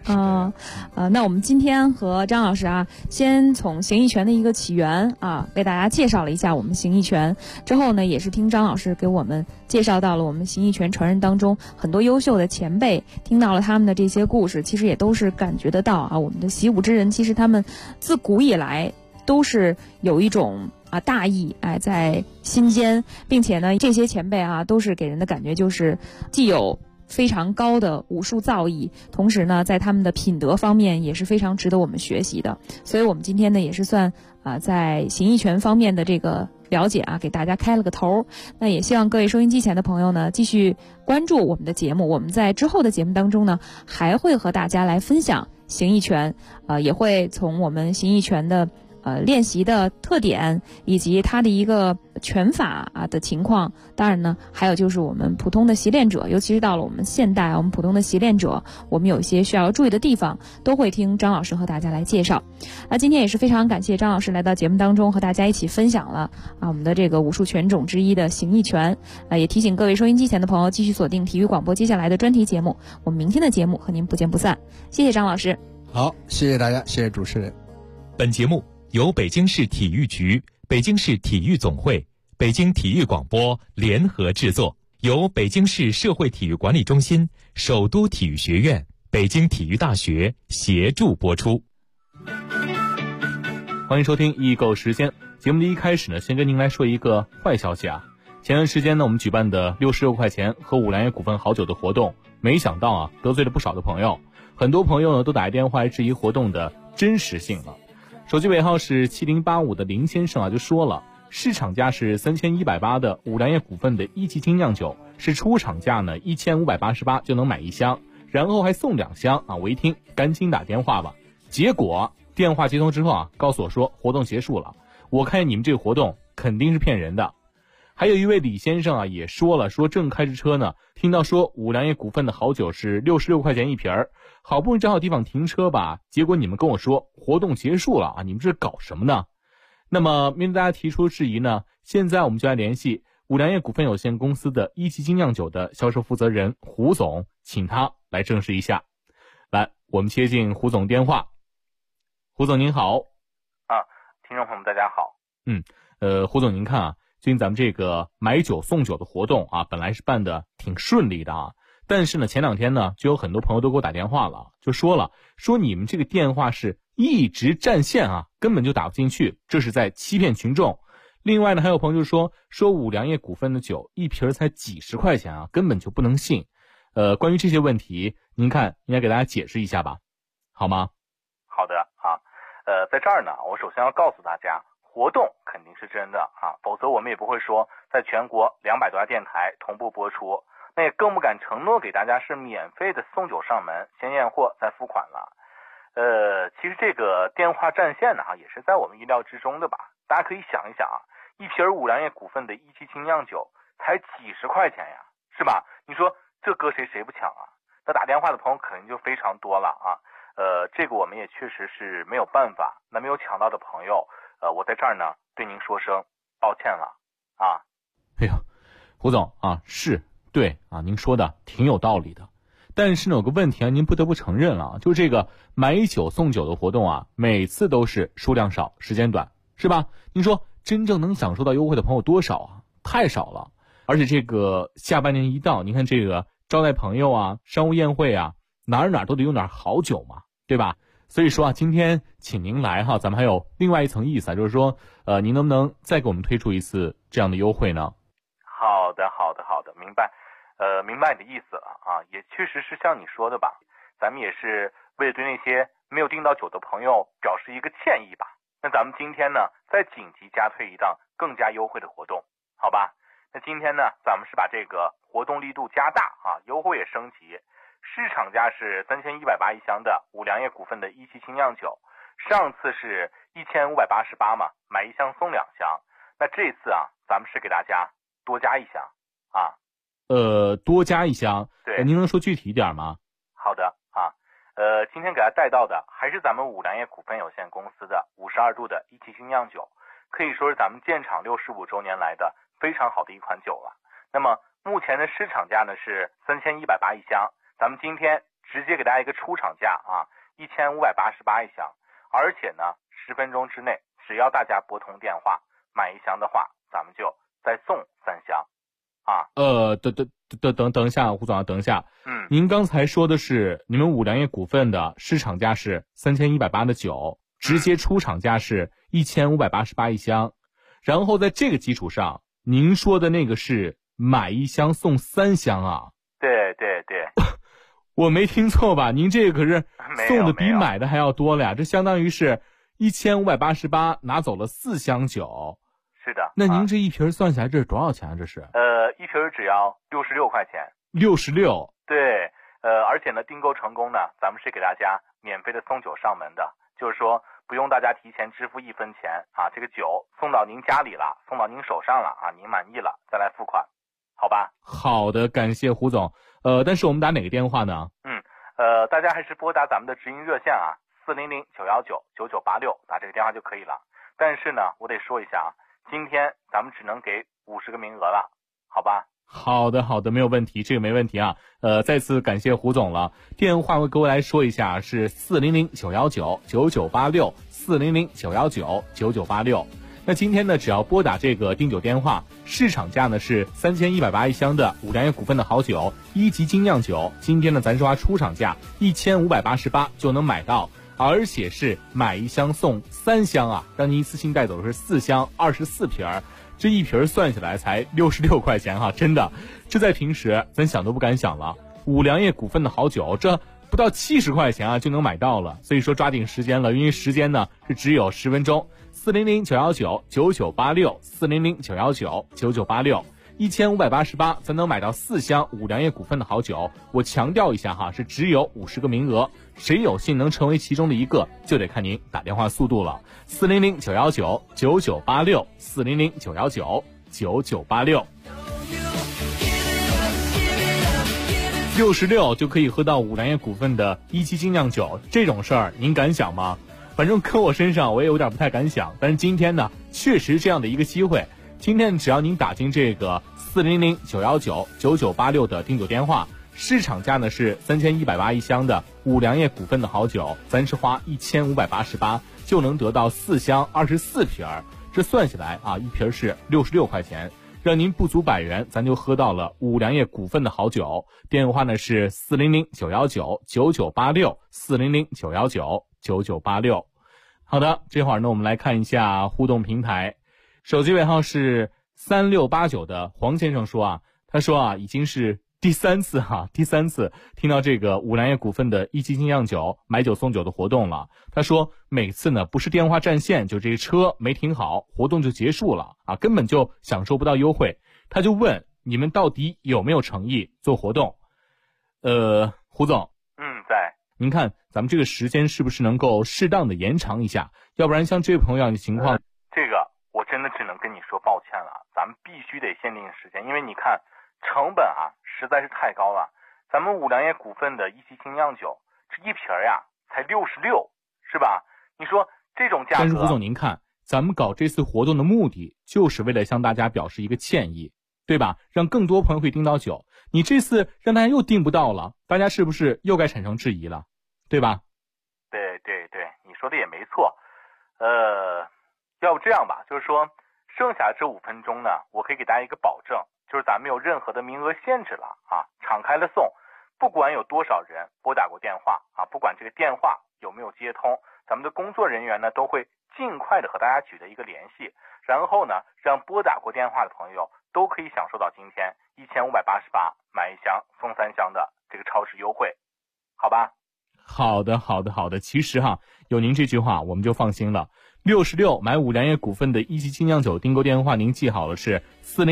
那我们今天和张老师啊，先从形意拳的一个起源啊，为大家介绍了一下我们形意拳。之后呢，也是听张老师给我们介绍到了我们形意拳传人当中很多优秀的前辈，听到了他们的这些故事，其实也都是感觉得到啊，我们的习武之人其实他们自古以来都是有一种大义在心间，并且呢，这些前辈啊都是给人的感觉就是既有非常高的武术造诣，同时呢，在他们的品德方面也是非常值得我们学习的。所以我们今天呢，也是算在形意拳方面的这个了解给大家开了个头。那也希望各位收音机前的朋友呢，继续关注我们的节目。我们在之后的节目当中呢，还会和大家来分享形意拳，也会从我们形意拳的练习的特点以及它的一个拳法的情况，当然呢，还有就是我们普通的习练者，尤其是到了我们现代我们普通的习练者，我们有一些需要注意的地方，都会听张老师和大家来介绍。今天也是非常感谢张老师来到节目当中，和大家一起分享了我们的这个武术拳种之一的形意拳。也提醒各位收音机前的朋友继续锁定体育广播接下来的专题节目，我们明天的节目和您不见不散。谢谢张老师。 好，谢谢大家，谢谢主持人。 本节目由北京市体育局、北京市体育总会、北京体育广播联合制作，由北京市社会体育管理中心、首都体育学院、北京体育大学协助播出。 欢迎收听易购时间。节目的一开始呢，先跟您来说一个坏消息啊。前段时间呢，我们举办的66块钱喝五粮液股份好酒的活动，没想到得罪了不少的朋友。很多朋友呢都打电话来质疑活动的真实性了。手机尾号是7085的林先生就说了，市场价是3180的五粮液股份的一级精酿酒，是出厂价呢1588就能买一箱，然后还送2箱我一听赶紧打电话吧。结果电话接通之后告诉我说活动结束了，我看你们这个活动肯定是骗人的。还有一位李先生也说了，说正开着车呢，听到说五粮液股份的好酒是66块钱一瓶儿，好不容易找好地方停车吧，结果你们跟我说活动结束了你们这是搞什么呢？那么面对大家提出质疑呢，现在我们就来联系五粮液股份有限公司的一级精酿酒的销售负责人胡总，请他来证实一下。来，我们接进胡总电话。胡总您好。 听众朋友们大家好。 胡总您看最近咱们这个买酒送酒的活动本来是办的挺顺利的但是呢前2天呢就有很多朋友都给我打电话了，就说你们这个电话是一直占线根本就打不进去，这是在欺骗群众。另外呢还有朋友就说五粮液股份的酒一瓶才几十块钱根本就不能信。关于这些问题您看应该给大家解释一下吧，好吗？ 好的在这儿呢我首先要告诉大家，活动肯定是真的否则我们也不会说在全国200多家电台同步播出，那也更不敢承诺给大家是免费的送酒上门，先验货再付款了。其实这个电话占线呢也是在我们意料之中的吧。大家可以想一想一瓶五粮液股份的一级精酿酒才几十块钱呀，是吧？你说这搁谁不抢那打电话的朋友肯定就非常多了这个我们也确实是没有办法。那没有抢到的朋友我在这儿呢对您说声抱歉了哎呦，胡总是对您说的挺有道理的。但是呢有个问题您不得不承认了，就是这个买酒送酒的活动每次都是数量少时间短，是吧？您说真正能享受到优惠的朋友多少太少了。而且这个下半年一到，您看这个招待朋友商务宴会哪都得用点好酒嘛，对吧？所以说今天请您来咱们还有另外一层意思就是说您能不能再给我们推出一次这样的优惠呢？ 好的，明白。明白你的意思了也确实是像你说的吧，咱们也是为了对那些没有订到酒的朋友表示一个歉意吧。那咱们今天呢再紧急加推一档更加优惠的活动，好吧？那今天呢咱们是把这个活动力度加大优惠也升级。市场价是3180一箱的五粮液股份的一级精酿酒，上次是1588嘛，买1箱送2箱。那这次咱们是给大家多加1箱多加1箱， 对， 您能说具体一点吗？ 好的今天给大家带到的还是咱们五粮液股份有限公司的52度的一级精酿酒，可以说是咱们建厂65周年来的非常好的一款酒了。那么目前的市场价呢是3180一箱，咱们今天直接给大家一个出厂价啊，1588一箱，而且呢10分钟之内，只要大家拨通电话买一箱的话，咱们就再送3箱啊。 等一下，胡总，等一下。您刚才说的是你们五粮液股份的市场价是3180的酒，直接出厂价是1588一箱，然后在这个基础上，您说的那个是买1箱送3箱啊？ 对对对。 我没听错吧？您这个可是送的比买的还要多了呀，这相当于是1588拿走了4箱酒。 是的。 那您这一瓶算下来这是多少钱啊？这是？ 一瓶只要66块钱。 66。 对，而且呢，订购成功呢，咱们是给大家免费的送酒上门的，就是说不用大家提前支付1分钱啊，这个酒送到您家里了，送到您手上了啊，您满意了再来付款，好吧？ 好的，感谢胡总。但是我们打哪个电话呢？ 大家还是拨打咱们的直营热线啊，400-919-9986，打这个电话就可以了。但是呢，我得说一下啊，今天咱们只能给50个名额了，好吧？ 好的，没有问题，这个没问题啊。再次感谢胡总了。电话我给我来说一下，是400-919-9986 400-919-9986。那今天呢，只要拨打这个订酒电话，市场价呢是3180一箱的五粮液股份的好酒1级精酿酒，今天呢咱说出厂价1588就能买到，而且是买1箱送3箱啊，让您一次性带走的是4箱24瓶，这一瓶算下来才66块钱哈，真的，这在平时咱想都不敢想了。五粮液股份的好酒，这不到70块钱啊就能买到了，所以说抓紧时间了，因为时间呢是只有10分钟。400-919-9986 400-919-9986 1588才能买到4箱五粮液股份的好酒。我强调一下哈，是只有50个名额，谁有幸能成为其中的一个，就得看您打电话速度了。400-919-9986 400-919-9986 66就可以喝到五粮液股份的1级精酿酒，这种事儿您敢想吗？反正搁我身上我也有点不太敢想，但是今天呢确实这样的一个机会，今天只要您打进这个400-919-9986的订酒电话，市场价呢是3180一箱的五粮液股份的好酒，咱是花1588就能得到4箱24瓶，这算下来啊，一瓶是66块钱，让您不足100元咱就喝到了五粮液股份的好酒。电话呢是400-919-9986 400-919-9986。好的，这会儿呢我们来看一下互动平台，手机尾号是3689的黄先生说啊，他说啊已经是第三次听到这个五粮液股份的1级精酿酒买酒送酒的活动了。他说每次呢不是电话占线，就这个车没停好，活动就结束了啊，根本就享受不到优惠。他就问你们到底有没有诚意做活动？胡总， 在。 您看咱们这个时间是不是能够适当的延长一下？要不然像这位朋友的情况， 这个我真的只能跟你说抱歉了，咱们必须得限定时间，因为你看成本啊实在是太高了。咱们五粮液股份的1级精酿酒，这一瓶呀才66，是吧？你说这种价格。 但是胡总您看，咱们搞这次活动的目的就是为了向大家表示一个歉意，对吧？让更多朋友会订到酒，你这次让大家又订不到了，大家是不是又该产生质疑了，对吧？ 对，你说的也没错。要不这样吧，就是说剩下这5分钟呢，我可以给大家一个保证，就是咱们没有任何的名额限制了啊，敞开了送，不管有多少人拨打过电话啊，不管这个电话有没有接通，咱们的工作人员呢都会尽快的和大家取得一个联系，然后呢让拨打过电话的朋友都可以享受到今天1588买1箱送3箱的这个超值优惠，好吧？ 好的。其实哈，有您这句话我们就放心了。66买五粮液股份的1级精酿酒订购电话您记好了，是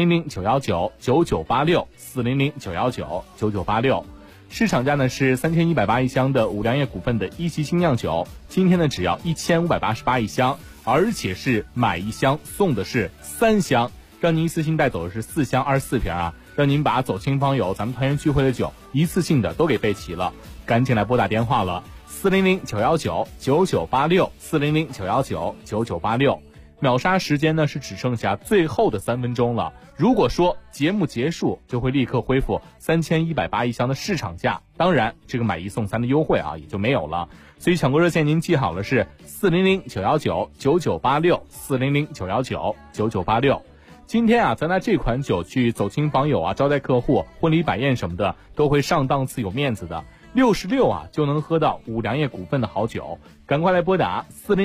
400-919-9986 400-919-9986。市场价呢是3180一箱的五粮液股份的1级精酿酒，今天呢只要1588一箱，而且是买1箱送的是3箱，让您一次性带走的是4箱24瓶啊，让您把走亲访友咱们团圆聚会的酒一次性的都给备齐了，赶紧来拨打电话了。400-919-9986 400-919-9986。 秒杀时间呢是只剩下最后的3分钟了。如果说节目结束，就会立刻恢复3180一箱的市场价，当然这个买1送3的优惠啊也就没有了。所以抢购热线您记好了是400-919-9986，400-919-9986。今天啊，咱拿这款酒去走亲访友啊，招待客户、婚礼摆宴什么的，都会上档次有面子的。66啊就能喝到五粮液股份的好酒，赶快来拨打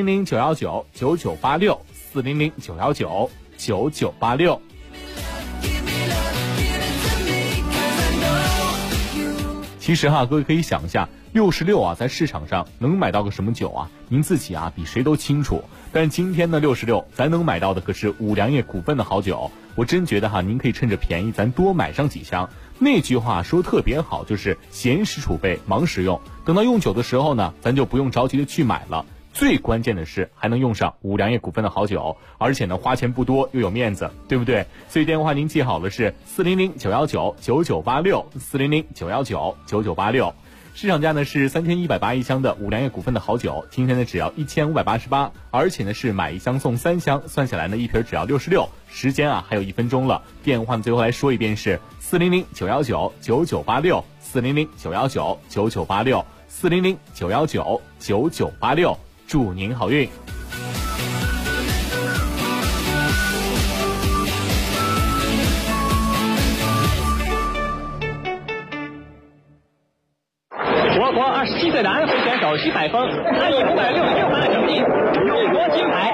400-919-9986，400-919-9986。其实哈，各位可以想一下，66啊在市场上能买到个什么酒啊？您自己啊比谁都清楚。但今天的66，咱能买到的可是五粮液股份的好酒。我真觉得哈，您可以趁着便宜，咱多买上几箱。那句话说特别好，就是闲时储备，忙时用。等到用酒的时候呢，咱就不用着急的去买了。最关键的是还能用上五粮液股份的好酒，而且呢花钱不多又有面子，对不对？所以电话您记好了是400-919-9986，400-919-9986。市场价呢是3180一箱的五粮液股份的好酒，今天呢只要1588，而且呢是买1箱送3箱，算下来呢一瓶只要66。时间啊还有1分钟了，电话呢最后来说一遍是400-919-9986，400-919-9986，400-919-9986，祝您好运。 我国27岁的安徽选手徐海峰，他以566分的成绩荣夺金牌。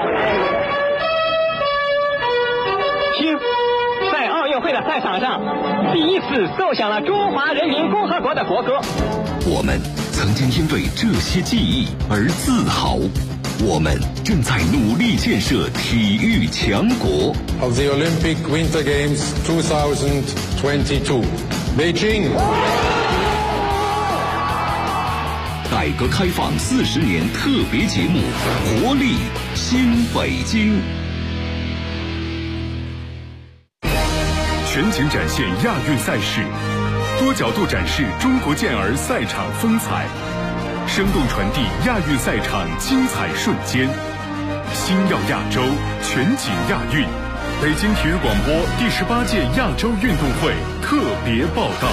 听，在奥运会的赛场上，第一次奏响了中华人民共和国的国歌。 我们曾经因为这些记忆而自豪，我们正在努力建设体育强国。 Of the Olympic Winter Games 2022, Beijing。 改革开放40年特别节目，活力新北京。 全景展现亚运赛事，多角度展示中国健儿赛场风采，生动传递亚运赛场精彩瞬间。星耀亚洲，全景亚运，北京体育广播第18届亚洲运动会特别报道。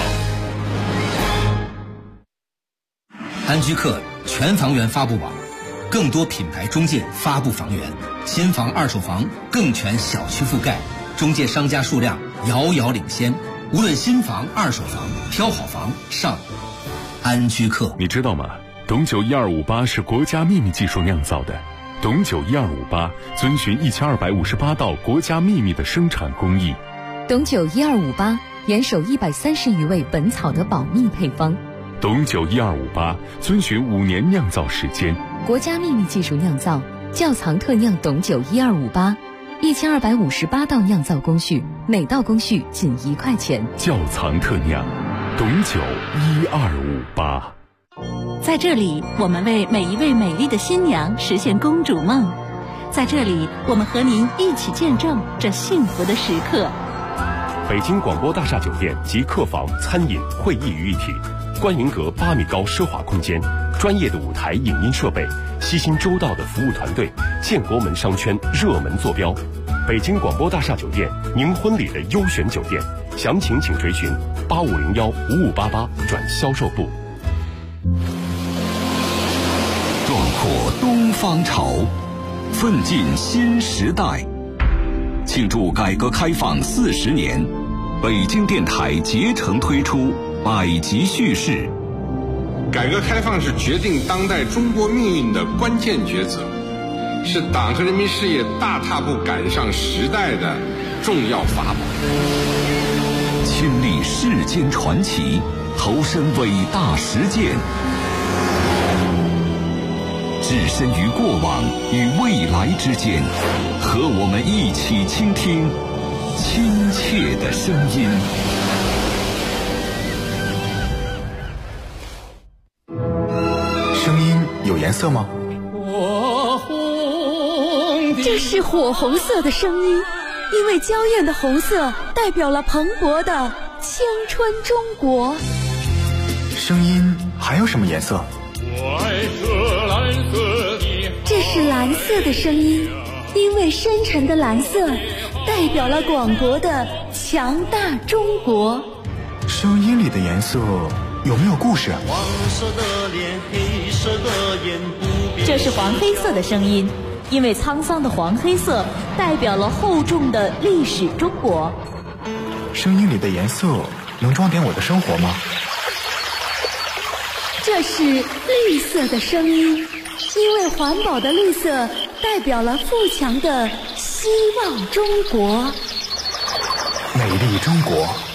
安居客全房源发布网，更多品牌中介发布房源，新房二手房更全小区覆盖，中介商家数量遥遥领先。无论新房二手房，挑好房上安居客。 你知道吗？董酒1258是国家秘密技术酿造的。董酒1258遵循1258道国家秘密的生产工艺。 董酒1258严守130余位本草的保密配方。 董酒1258遵循5年酿造时间， 国家秘密技术酿造，窖藏特酿董酒1258，1258道酿造工序，每道工序仅1块钱。 窖藏特酿，董酒1258。 在这里，我们为每一位美丽的新娘实现公主梦。在这里，我们和您一起见证这幸福的时刻。 北京广播大厦酒店集客房、餐饮、会议于一体。观云阁8米高奢华空间，专业的舞台影音设备，悉心周到的服务团队，建国门商圈热门坐标。北京广播大厦酒店，您婚礼的优选酒店，详情请垂询8501-5588转销售部。 壮阔东方潮，奋进新时代。庆祝改革开放40年，北京电台竭诚推出百集叙事。 改革开放是决定当代中国命运的关键抉择，是党和人民事业大踏步赶上时代的重要法宝。 亲历世间传奇，投身伟大实践，置身于过往与未来之间，和我们一起倾听亲切的声音。 声音有颜色吗？ 这是火红色的声音，因为娇艳的红色代表了蓬勃的青春中国。 声音还有什么颜色？ 这是蓝色的声音， 因为深沉的蓝色代表了广博的强大中国。 声音里的颜色有没有故事？ 黄色的脸，黑色的眼，不变。 这是黄黑色的声音，因为沧桑的黄黑色代表了厚重的历史中国。 声音里的颜色能装点我的生活吗？ 这是绿色的声音，因为环保的绿色代表了富强的希望中国。 美丽中国。